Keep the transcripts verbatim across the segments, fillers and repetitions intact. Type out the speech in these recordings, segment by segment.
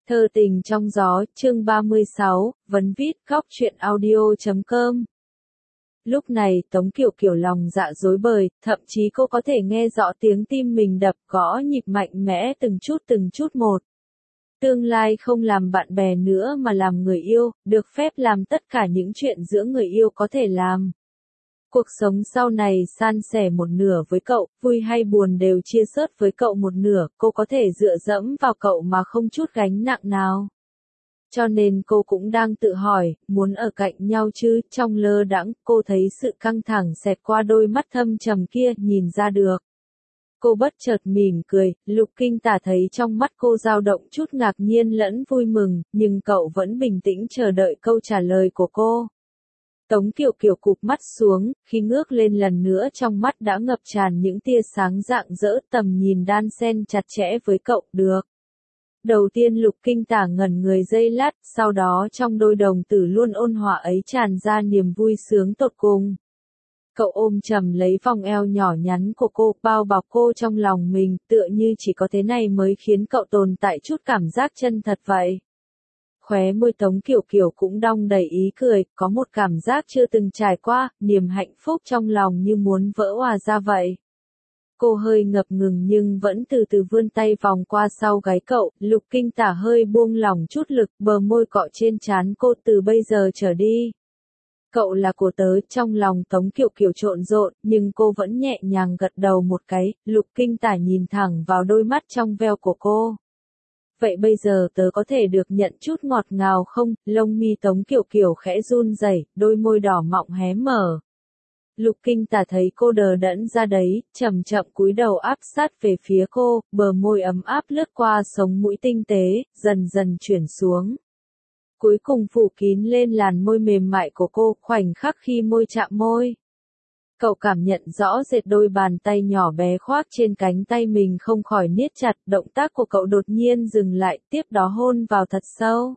Thơ tình trong gió, chương ba mươi sáu, vấn vít, góc truyện audio chấm com. Lúc này Tống Kiều Kiều lòng dạ rối bời, thậm chí cô có thể nghe rõ tiếng tim mình đập gõ nhịp mạnh mẽ từng chút từng chút một. Tương lai không làm bạn bè nữa mà làm người yêu, được phép làm tất cả những chuyện giữa người yêu có thể làm. Cuộc sống sau này san sẻ một nửa với cậu, vui hay buồn đều chia sớt với cậu một nửa, cô có thể dựa dẫm vào cậu mà không chút gánh nặng nào. Cho nên cô cũng đang tự hỏi, muốn ở cạnh nhau chứ, trong lơ đãng, cô thấy sự căng thẳng xẹt qua đôi mắt thâm trầm kia, nhìn ra được. Cô bất chợt mỉm cười, Lục Kinh Tả thấy trong mắt cô dao động chút ngạc nhiên lẫn vui mừng, nhưng cậu vẫn bình tĩnh chờ đợi câu trả lời của cô. Tống Kiều Kiều cụp mắt xuống, khi ngước lên lần nữa trong mắt đã ngập tràn những tia sáng rạng rỡ, tầm nhìn đan xen chặt chẽ với cậu, được. Đầu tiên Lục Kinh Tả ngẩn người giây lát, sau đó trong đôi đồng tử luôn ôn hòa ấy tràn ra niềm vui sướng tột cùng. Cậu ôm chầm lấy vòng eo nhỏ nhắn của cô, bao bọc cô trong lòng mình, tựa như chỉ có thế này mới khiến cậu tồn tại chút cảm giác chân thật vậy. Khóe môi Tống Kiều Kiều cũng đong đầy ý cười, có một cảm giác chưa từng trải qua, niềm hạnh phúc trong lòng như muốn vỡ òa ra vậy. Cô hơi ngập ngừng nhưng vẫn từ từ vươn tay vòng qua sau gáy cậu, Lục Kinh Tả hơi buông lỏng chút lực, bờ môi cọ trên trán cô, từ bây giờ trở đi. Cậu là của tớ, trong lòng Tống Kiều Kiều trộn rộn, nhưng cô vẫn nhẹ nhàng gật đầu một cái, Lục Kinh Tả nhìn thẳng vào đôi mắt trong veo của cô. Vậy bây giờ tớ có thể được nhận chút ngọt ngào không? Lông mi Tống Kiều Kiều khẽ run rẩy, đôi môi đỏ mọng hé mở. Lục Kinh Tả thấy cô đờ đẫn ra đấy, chậm chậm cúi đầu áp sát về phía cô, bờ môi ấm áp lướt qua sống mũi tinh tế, dần dần chuyển xuống. Cuối cùng phủ kín lên làn môi mềm mại của cô, khoảnh khắc khi môi chạm môi. Cậu cảm nhận rõ rệt đôi bàn tay nhỏ bé khoác trên cánh tay mình không khỏi niết chặt, động tác của cậu đột nhiên dừng lại, tiếp đó hôn vào thật sâu.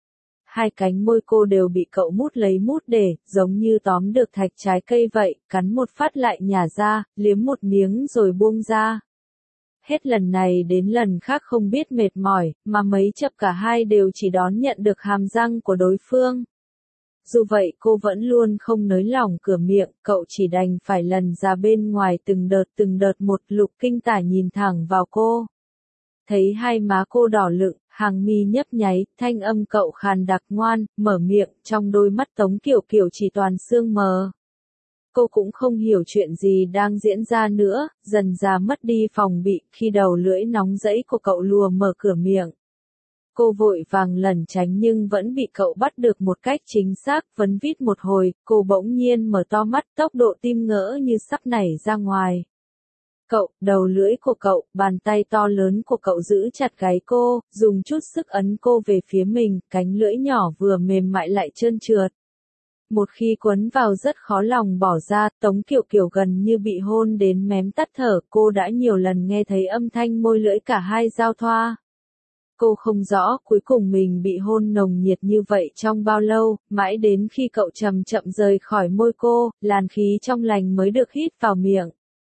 Hai cánh môi cô đều bị cậu mút lấy mút để, giống như tóm được thạch trái cây vậy, cắn một phát lại nhả ra, liếm một miếng rồi buông ra. Hết lần này đến lần khác không biết mệt mỏi, mà mấy chập cả hai đều chỉ đón nhận được hàm răng của đối phương. Dù vậy cô vẫn luôn không nới lỏng cửa miệng, cậu chỉ đành phải lần ra bên ngoài từng đợt từng đợt một. Lục Kinh Tả nhìn thẳng vào cô. Thấy hai má cô đỏ lựng, hàng mi nhấp nháy, thanh âm cậu khàn đặc ngoan, mở miệng, trong đôi mắt Tống Kiều Kiều chỉ toàn sương mờ. Cô cũng không hiểu chuyện gì đang diễn ra nữa, dần ra mất đi phòng bị, khi đầu lưỡi nóng rẫy của cậu lùa mở cửa miệng. Cô vội vàng lẩn tránh nhưng vẫn bị cậu bắt được một cách chính xác, vấn vít một hồi, cô bỗng nhiên mở to mắt, tốc độ tim ngỡ như sắp nảy ra ngoài. Cậu, đầu lưỡi của cậu, bàn tay to lớn của cậu giữ chặt gáy cô, dùng chút sức ấn cô về phía mình, cánh lưỡi nhỏ vừa mềm mại lại trơn trượt. Một khi quấn vào rất khó lòng bỏ ra, Tống Kiều Kiều gần như bị hôn đến mém tắt thở, cô đã nhiều lần nghe thấy âm thanh môi lưỡi cả hai giao thoa. Cô không rõ cuối cùng mình bị hôn nồng nhiệt như vậy trong bao lâu, mãi đến khi cậu chậm chậm rời khỏi môi cô, làn khí trong lành mới được hít vào miệng.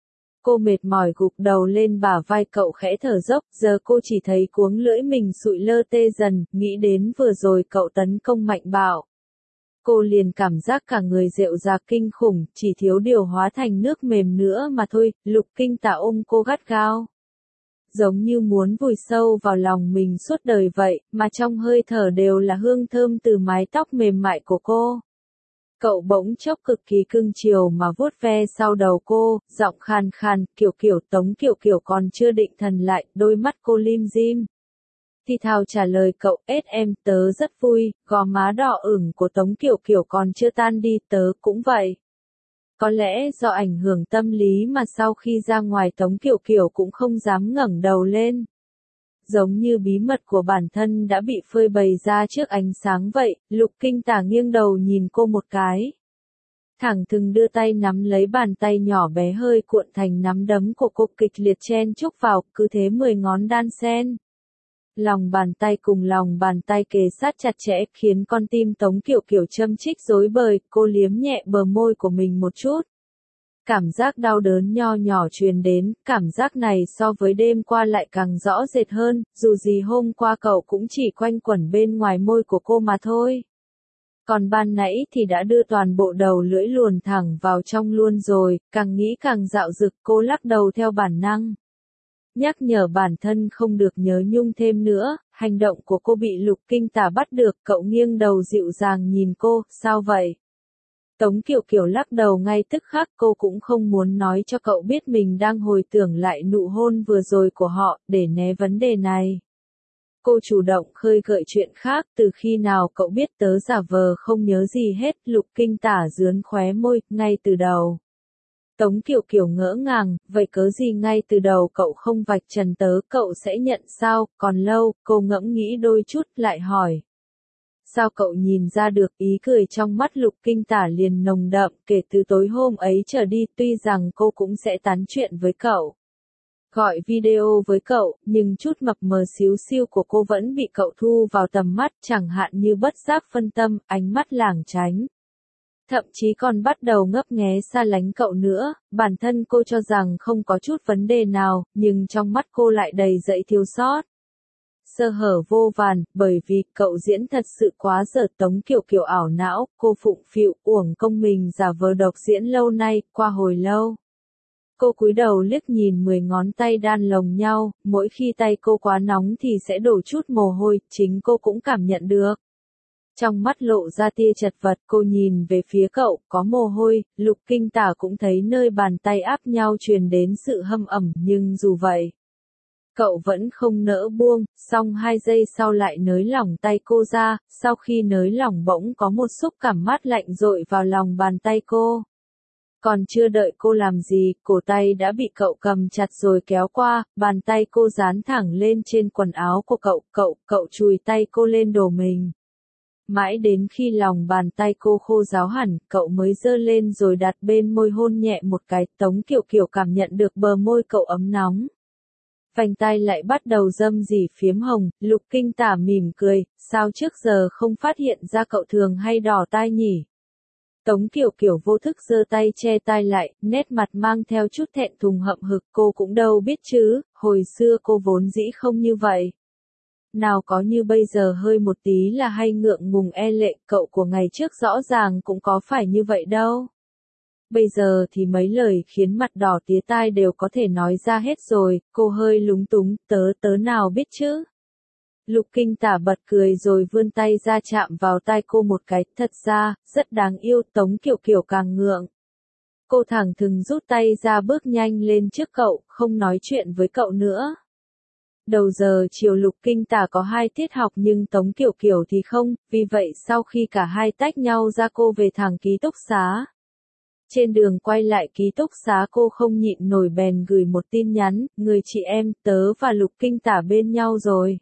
Cô mệt mỏi gục đầu lên bả vai cậu khẽ thở dốc, giờ cô chỉ thấy cuống lưỡi mình sụi lơ tê dần, nghĩ đến vừa rồi cậu tấn công mạnh bạo. Cô liền cảm giác cả người rệu rạc kinh khủng, chỉ thiếu điều hóa thành nước mềm nữa mà thôi. Lục Kinh Tả ôm cô gắt gao. Giống như muốn vùi sâu vào lòng mình suốt đời vậy, mà trong hơi thở đều là hương thơm từ mái tóc mềm mại của cô. Cậu bỗng chốc cực kỳ cưng chiều mà vuốt ve sau đầu cô, giọng khàn khàn, Kiều Kiều. Tống Kiều Kiều còn chưa định thần lại, đôi mắt cô lim dim. Thì thào trả lời cậu, ết em, tớ rất vui, gò má đỏ ửng của Tống Kiều Kiều còn chưa tan đi, tớ cũng vậy. Có lẽ do ảnh hưởng tâm lý mà sau khi ra ngoài Tống Kiều Kiều cũng không dám ngẩng đầu lên. Giống như bí mật của bản thân đã bị phơi bày ra trước ánh sáng vậy, Lục Kinh Tả nghiêng đầu nhìn cô một cái. Thẳng thừng đưa tay nắm lấy bàn tay nhỏ bé hơi cuộn thành nắm đấm của cô, kịch liệt chen chúc vào, cứ thế mười ngón đan xen. Lòng bàn tay cùng lòng bàn tay kề sát chặt chẽ khiến con tim Tống Kiều Kiều châm chích rối bời, cô liếm nhẹ bờ môi của mình một chút. Cảm giác đau đớn nho nhỏ truyền đến, cảm giác này so với đêm qua lại càng rõ rệt hơn, dù gì hôm qua cậu cũng chỉ quanh quẩn bên ngoài môi của cô mà thôi. Còn ban nãy thì đã đưa toàn bộ đầu lưỡi luồn thẳng vào trong luôn rồi, càng nghĩ càng dạo dực, cô lắc đầu theo bản năng. Nhắc nhở bản thân không được nhớ nhung thêm nữa, hành động của cô bị Lục Kinh Tả bắt được, cậu nghiêng đầu dịu dàng nhìn cô, sao vậy? Tống Kiều Kiều lắc đầu ngay tức khắc, cô cũng không muốn nói cho cậu biết mình đang hồi tưởng lại nụ hôn vừa rồi của họ, để né vấn đề này. Cô chủ động khơi gợi chuyện khác, từ khi nào cậu biết tớ giả vờ không nhớ gì hết, Lục Kinh Tả rướn khóe môi, ngay từ đầu. Tống Kiều Kiều ngỡ ngàng, vậy cớ gì ngay từ đầu cậu không vạch trần tớ, cậu sẽ nhận sao, còn lâu, cô ngẫm nghĩ đôi chút, lại hỏi. Sao cậu nhìn ra được? Ý cười trong mắt Lục Kinh Tả liền nồng đậm, kể từ tối hôm ấy trở đi, tuy rằng cô cũng sẽ tán chuyện với cậu, gọi video với cậu, nhưng chút mập mờ xíu xiu của cô vẫn bị cậu thu vào tầm mắt, chẳng hạn như bất giác phân tâm, ánh mắt lảng tránh. Thậm chí còn bắt đầu ngấp nghé xa lánh cậu nữa, bản thân cô cho rằng không có chút vấn đề nào, nhưng trong mắt cô lại đầy dẫy thiếu sót. Sơ hở vô vàn, bởi vì cậu diễn thật sự quá dở. Tống Kiều Kiều ảo não, cô phụng phịu, uổng công mình giả vờ độc diễn lâu nay, qua hồi lâu. Cô cúi đầu liếc nhìn mười ngón tay đan lồng nhau, mỗi khi tay cô quá nóng thì sẽ đổ chút mồ hôi, chính cô cũng cảm nhận được. Trong mắt lộ ra tia chật vật, cô nhìn về phía cậu, có mồ hôi, Lục Kinh Tả cũng thấy nơi bàn tay áp nhau truyền đến sự hâm ẩm, nhưng dù vậy, cậu vẫn không nỡ buông, xong hai giây sau lại nới lỏng tay cô ra, sau khi nới lỏng bỗng có một xúc cảm mát lạnh dội vào lòng bàn tay cô. Còn chưa đợi cô làm gì, cổ tay đã bị cậu cầm chặt rồi kéo qua, bàn tay cô dán thẳng lên trên quần áo của cậu, cậu, cậu chùi tay cô lên đồ mình. Mãi đến khi lòng bàn tay cô khô ráo hẳn, cậu mới giơ lên rồi đặt bên môi hôn nhẹ một cái. Tống Kiều Kiều cảm nhận được bờ môi cậu ấm nóng. Vành tai lại bắt đầu râm rỉ phiếm hồng, Lục Kinh Tả mỉm cười, sao trước giờ không phát hiện ra cậu thường hay đỏ tai nhỉ? Tống Kiều Kiều vô thức giơ tay che tai lại, nét mặt mang theo chút thẹn thùng hậm hực, cô cũng đâu biết chứ, hồi xưa cô vốn dĩ không như vậy. Nào có như bây giờ hơi một tí là hay ngượng ngùng e lệ, cậu của ngày trước rõ ràng cũng có phải như vậy đâu. Bây giờ thì mấy lời khiến mặt đỏ tía tai đều có thể nói ra hết rồi, cô hơi lúng túng, tớ tớ nào biết chứ. Lục Kinh Tả bật cười rồi vươn tay ra chạm vào tai cô một cái, thật ra, rất đáng yêu. Tống Kiều Kiều càng ngượng. Cô thẳng thừng rút tay ra bước nhanh lên trước cậu, không nói chuyện với cậu nữa. Đầu giờ chiều Lục Kinh Tả có hai tiết học nhưng Tống Kiều Kiều thì không, vì vậy sau khi cả hai tách nhau ra cô về thẳng ký túc xá. Trên đường quay lại ký túc xá cô không nhịn nổi bèn gửi một tin nhắn, người chị em, tớ và Lục Kinh Tả bên nhau rồi.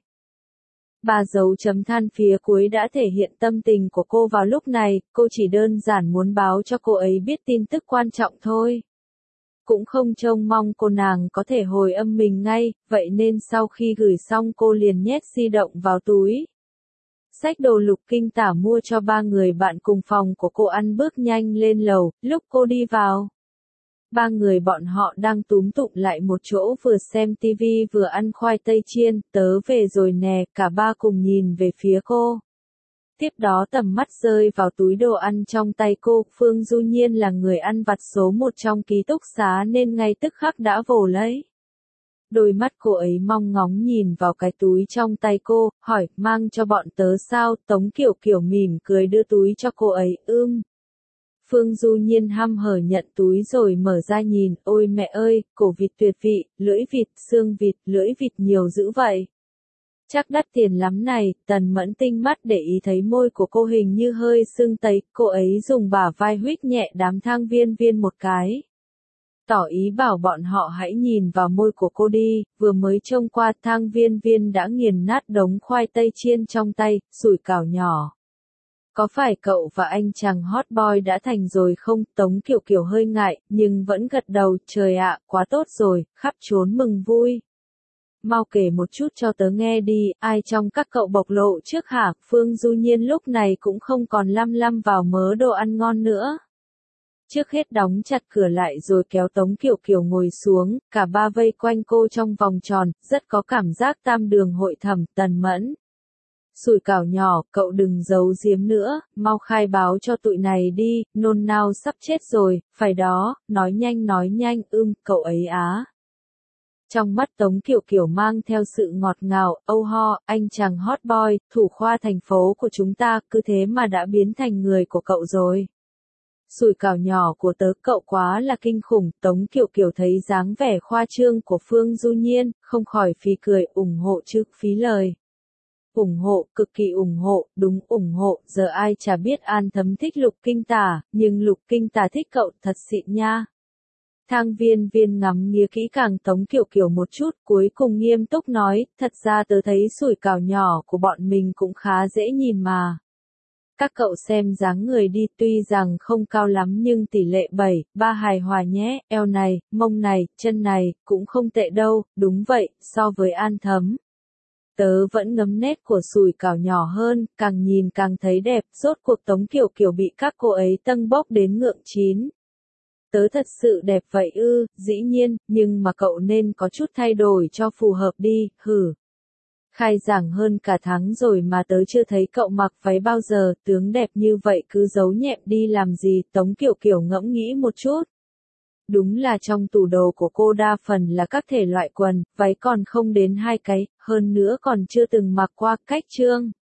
Ba dấu chấm than phía cuối đã thể hiện tâm tình của cô vào lúc này, cô chỉ đơn giản muốn báo cho cô ấy biết tin tức quan trọng thôi. Cũng không trông mong cô nàng có thể hồi âm mình ngay, vậy nên sau khi gửi xong cô liền nhét di động vào túi. Xách đồ Lục Kinh Tả mua cho ba người bạn cùng phòng của cô ăn bước nhanh lên lầu, lúc cô đi vào. Ba người bọn họ đang túm tụm lại một chỗ vừa xem tivi vừa ăn khoai tây chiên, tớ về rồi nè, cả ba cùng nhìn về phía cô. Tiếp đó tầm mắt rơi vào túi đồ ăn trong tay cô, Phương Du Nhiên là người ăn vặt số một trong ký túc xá nên ngay tức khắc đã vồ lấy. Đôi mắt cô ấy mong ngóng nhìn vào cái túi trong tay cô, hỏi, mang cho bọn tớ sao? Tống Kiều Kiều mỉm cười đưa túi cho cô ấy, ưm. Phương Du Nhiên hăm hở nhận túi rồi mở ra nhìn, ôi mẹ ơi, cổ vịt tuyệt vị, lưỡi vịt, xương vịt, lưỡi vịt nhiều dữ vậy. Chắc đắt tiền lắm này. Tần Mẫn tinh mắt để ý thấy môi của cô hình như hơi sưng tấy, cô ấy dùng bả vai huých nhẹ đám thang viên viên một cái. Tỏ ý bảo bọn họ hãy nhìn vào môi của cô đi, vừa mới trông qua thang viên viên đã nghiền nát đống khoai tây chiên trong tay, sủi cảo nhỏ. Có phải cậu và anh chàng hot boy đã thành rồi không? Tống Kiều Kiều hơi ngại, nhưng vẫn gật đầu, trời ạ, quá tốt rồi, khắp trốn mừng vui. Mau kể một chút cho tớ nghe đi, ai trong các cậu bộc lộ trước hả? Phương Du Nhiên lúc này cũng không còn lăm lăm vào mớ đồ ăn ngon nữa. trước hết đóng chặt cửa lại rồi kéo Tống Kiều Kiều ngồi xuống, cả ba vây quanh cô trong vòng tròn, rất có cảm giác tam đường hội thẩm. Tần Mẫn. Sủi cảo nhỏ, cậu đừng giấu giếm nữa, mau khai báo cho tụi này đi, nôn nao sắp chết rồi, phải đó, nói nhanh nói nhanh, ưm, cậu ấy á. Trong mắt Tống Kiều Kiều mang theo sự ngọt ngào, âu ho, anh chàng hot boy, thủ khoa thành phố của chúng ta, cứ thế mà đã biến thành người của cậu rồi. Sủi cảo nhỏ của tớ cậu quá là kinh khủng, Tống Kiều Kiều thấy dáng vẻ khoa trương của Phương Du Nhiên, không khỏi phì cười, ủng hộ chứ, phí lời. Ủng hộ, cực kỳ ủng hộ, đúng ủng hộ, giờ ai chả biết An Thấm thích Lục Kinh Tả, nhưng Lục Kinh Tả thích cậu thật xịn nha. Thang Viên Viên ngắm nghía kỹ càng Tống Kiều Kiều một chút, cuối cùng nghiêm túc nói, thật ra tớ thấy sủi cảo nhỏ của bọn mình cũng khá dễ nhìn mà. Các cậu xem dáng người đi, tuy rằng không cao lắm nhưng tỷ lệ bảy, ba hài hòa nhé, eo này, mông này, chân này, cũng không tệ đâu, đúng vậy, so với An Thấm. Tớ vẫn ngấm nét của sủi cảo nhỏ hơn, càng nhìn càng thấy đẹp, rốt cuộc Tống Kiều Kiều bị các cô ấy tâng bốc đến ngượng chín. Tớ thật sự đẹp vậy ư, dĩ nhiên, nhưng mà cậu nên có chút thay đổi cho phù hợp đi, hử. Khai giảng hơn cả tháng rồi mà tớ chưa thấy cậu mặc váy bao giờ, tướng đẹp như vậy cứ giấu nhẹm đi làm gì, Tống Kiều Kiều ngẫm nghĩ một chút. Đúng là trong tủ đồ của cô đa phần là các thể loại quần, váy còn không đến hai cái, hơn nữa còn chưa từng mặc qua, cách trương.